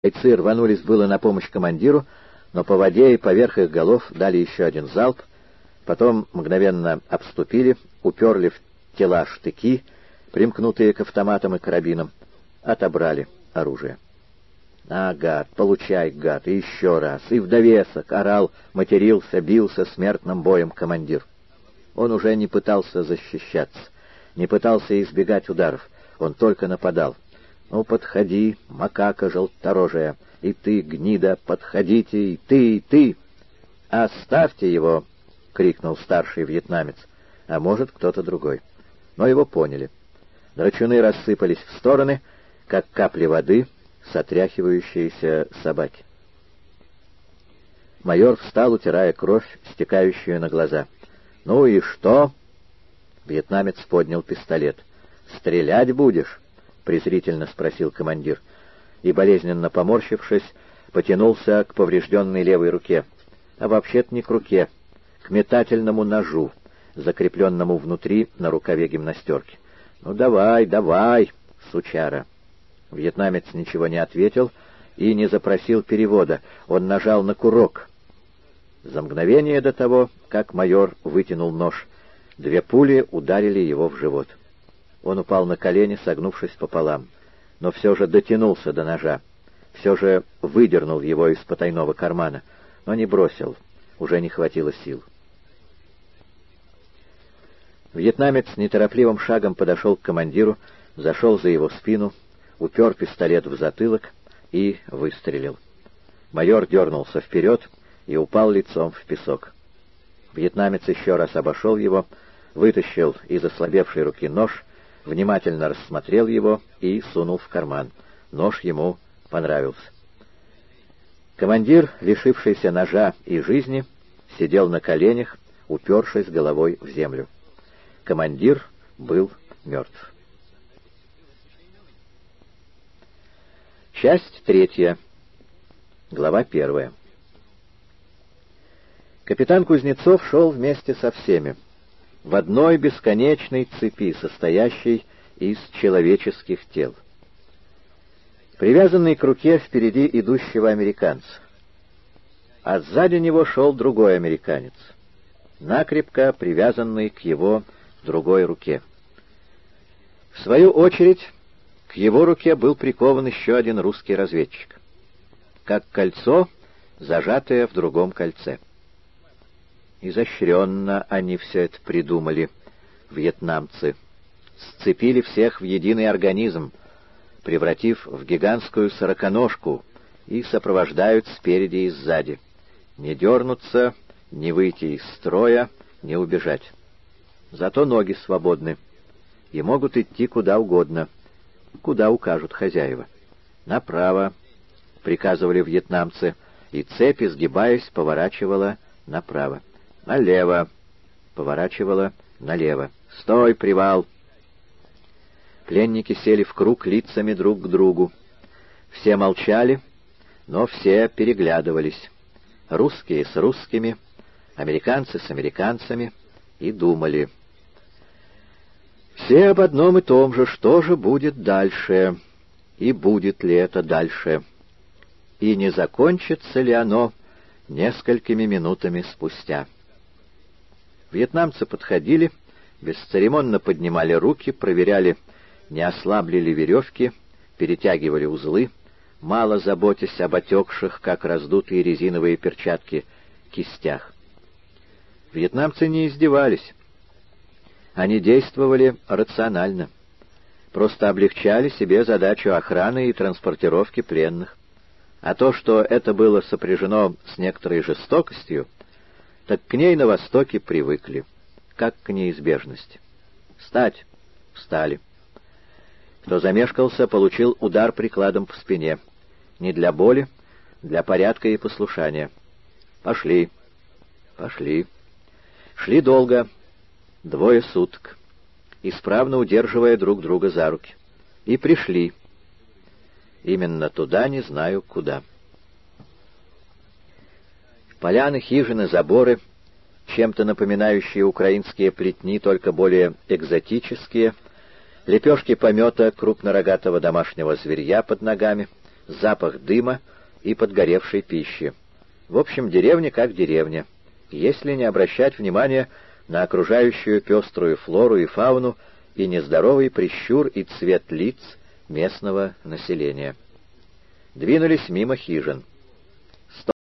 Бойцы рванулись было на помощь командиру, но по воде и поверх их голов дали еще один залп, потом мгновенно обступили, уперли в тела штыки, примкнутые к автоматам и карабинам, отобрали оружие. «А, гад, получай, гад, и еще раз!» И в довесок орал, матерился, бился смертным боем командир. Он уже не пытался защищаться, не пытался избегать ударов, он только нападал. «Ну, подходи, макака желторожая, и ты, гнида, подходите, и ты, и ты!» «Оставьте его!» — крикнул старший вьетнамец, а может, кто-то другой. Но его поняли. Драчуны рассыпались в стороны, как капли воды, сотряхивающиеся собаки. Майор встал, утирая кровь, стекающую на глаза. «Ну и что?» Вьетнамец поднял пистолет. «Стрелять будешь?» — презрительно спросил командир. И, болезненно поморщившись, потянулся к поврежденной левой руке. А вообще-то не к руке, к метательному ножу, закрепленному внутри на рукаве гимнастерки. «Ну давай, давай, сучара!» Вьетнамец ничего не ответил и не запросил перевода. Он нажал на курок. За мгновение до того, как майор вытянул нож, 2 пули ударили его в живот. Он упал на колени, согнувшись пополам, но все же дотянулся до ножа, все же выдернул его из потайного кармана, но не бросил, уже не хватило сил. Вьетнамец неторопливым шагом подошел к командиру, зашел за его спину, упер пистолет в затылок и выстрелил. Майор дернулся вперед и упал лицом в песок. Вьетнамец еще раз обошел его, вытащил из ослабевшей руки нож, внимательно рассмотрел его и сунул в карман. Нож ему понравился. Командир, лишившийся ножа и жизни, сидел на коленях, упершись головой в землю. Командир был мертв. Часть 3. Глава 1. Капитан Кузнецов шел вместе со всеми, в одной бесконечной цепи, состоящей из человеческих тел. Привязанный к руке впереди идущего американца, а сзади него шел другой американец, накрепко привязанный к его другой руке. В свою очередь, к его руке был прикован еще один русский разведчик, как кольцо, зажатое в другом кольце. Изощренно они все это придумали, вьетнамцы. Сцепили всех в единый организм, превратив в гигантскую сороконожку, и сопровождают спереди и сзади. Не дернуться, не выйти из строя, не убежать. Зато ноги свободны и могут идти куда угодно, куда укажут хозяева. «Направо», — приказывали вьетнамцы, и цепь, изгибаясь, поворачивала направо. «Налево», — поворачивала налево. «Стой, привал!» Пленники сели в круг лицами друг к другу. Все молчали, но все переглядывались. Русские с русскими, американцы с американцами, и думали. Все об одном и том же, что же будет дальше, и будет ли это дальше, и не закончится ли оно несколькими минутами спустя. Вьетнамцы подходили, бесцеремонно поднимали руки, проверяли, не ослабли ли веревки, перетягивали узлы, мало заботясь об отекших, как раздутые резиновые перчатки, кистях. Вьетнамцы не издевались. Они действовали рационально, просто облегчали себе задачу охраны и транспортировки пленных. А то, что это было сопряжено с некоторой жестокостью, так к ней на Востоке привыкли, как к неизбежности. «Встать!» — встали. Кто замешкался, получил удар прикладом по спине. Не для боли, для порядка и послушания. «Пошли!» «Пошли!» Шли долго, 2 суток, исправно удерживая друг друга за руки. И пришли. Именно туда, не знаю куда. Поляны, хижины, заборы, чем-то напоминающие украинские плетни, только более экзотические, лепешки помета крупнорогатого домашнего зверья под ногами, запах дыма и подгоревшей пищи. В общем, деревня как деревня, если не обращать внимания на окружающую пеструю флору и фауну и нездоровый прищур и цвет лиц местного населения. Двинулись мимо хижин.